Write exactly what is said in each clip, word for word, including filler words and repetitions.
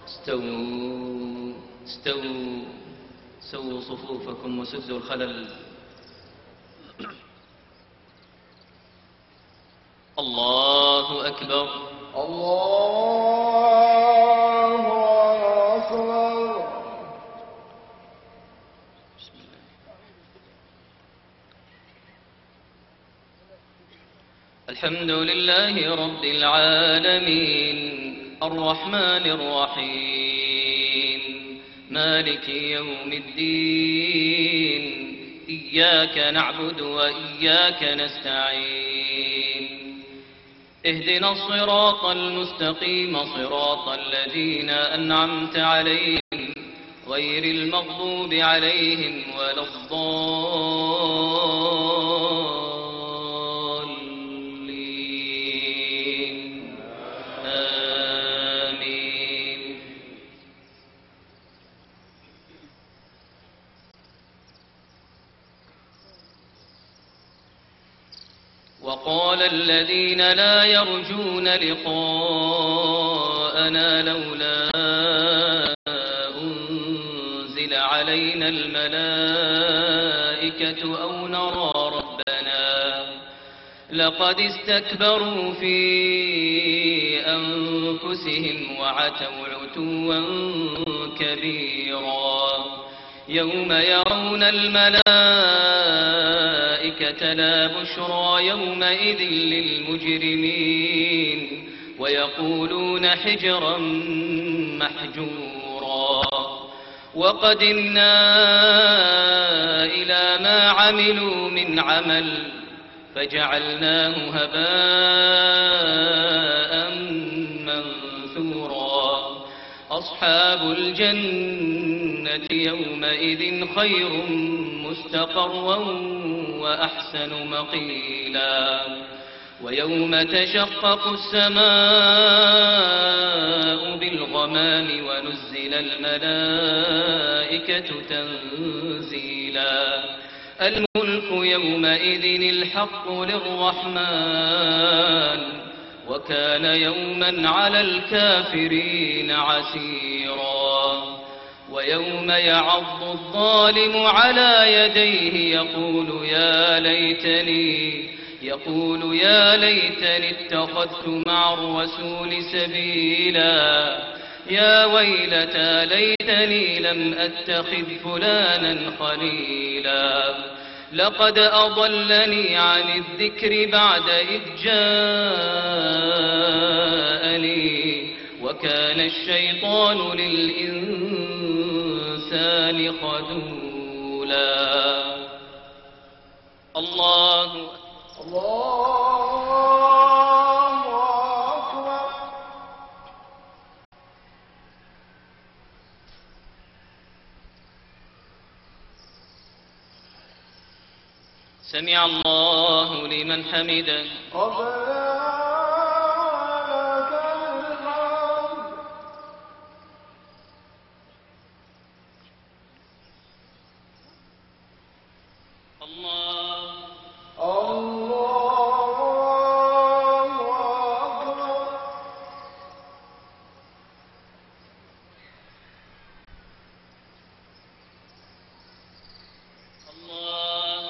استووا استووا سووا صفوفكم وسدوا الخلل. الله أكبر. الله أكبر. بسم الله. الحمد لله رب العالمين الرحمن الرحيم مالك يوم الدين إياك نعبد وإياك نستعين اهدنا الصراط المستقيم صراط الذين أنعمت عليهم غير المغضوب عليهم ولا الضالين آمين. وقال الذين لا يرجون لقاءنا لولا أنزل علينا الملائكة أو نرى ربنا لقد استكبروا في أنفسهم وعتوا عتوا كبيرا. يوم يرون الملائكة لا بشرى يومئذ للمجرمين ويقولون حجرا محجورا. وقدمنا إلى ما عملوا من عمل فجعلناه هباء منثورا. أصحاب الجنة يومئذ خير مستقرا وأحسن مقيلا. ويوم تشقق السماء بالغمام ونزل الملائكة تنزيلا. الملك يومئذ الحق للرحمن وكان يوما على الكافرين عسيرا. ويوم يعض الظالم على يديه يقول يا ليتني يقول يا ليتني اتخذت مع الرسول سبيلا. يا ويلتى ليتني لم أتخذ فلانا خليلا. لقد أضلني عن الذكر بعد إذ جاءني وكان الشيطان للإنسان خذولا. الله الله أكبر. سمع الله لمن حمده. ربنا لك الحمد. الله الله أكبر. الله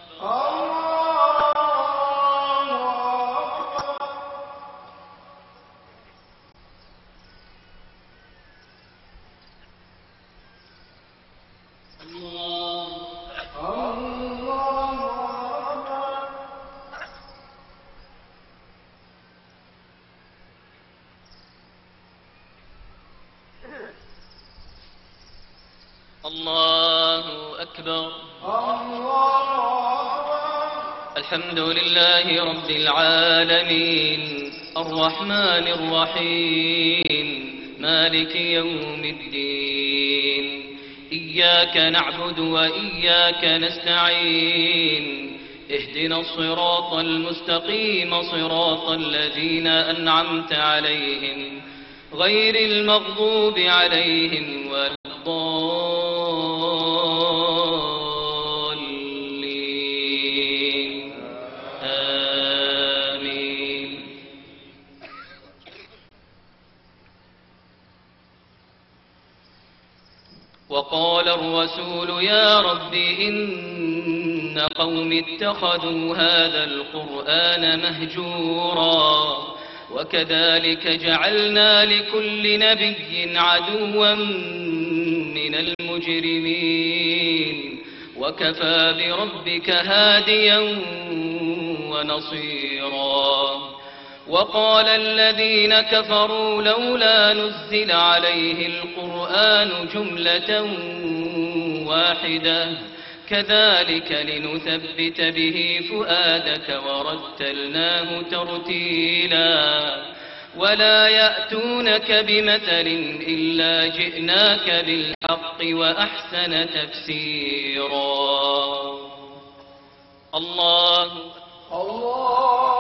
الله أكبر. الله أكبر. الحمد لله رب العالمين الرحمن الرحيم مالك يوم الدين إياك نعبد وإياك نستعين اهدنا الصراط المستقيم صراط الذين أنعمت عليهم غير المغضوب عليهم ولا الضالين آمين. وقال الرسول يا رب إن قوم اتخذوا هذا القرآن مهجورا وكذلك جعلنا لكل نبي عدوا من المجرمين وكفى بربك هاديا ونصيرا. وقال الذين كفروا لولا نزل عليه القرآن جملة واحدة كذلك لنثبت به فؤادك ورتلناه ترتيلا. ولا يأتونك بمثل إلا جئناك بالحق وأحسن تفسيرا. الله الله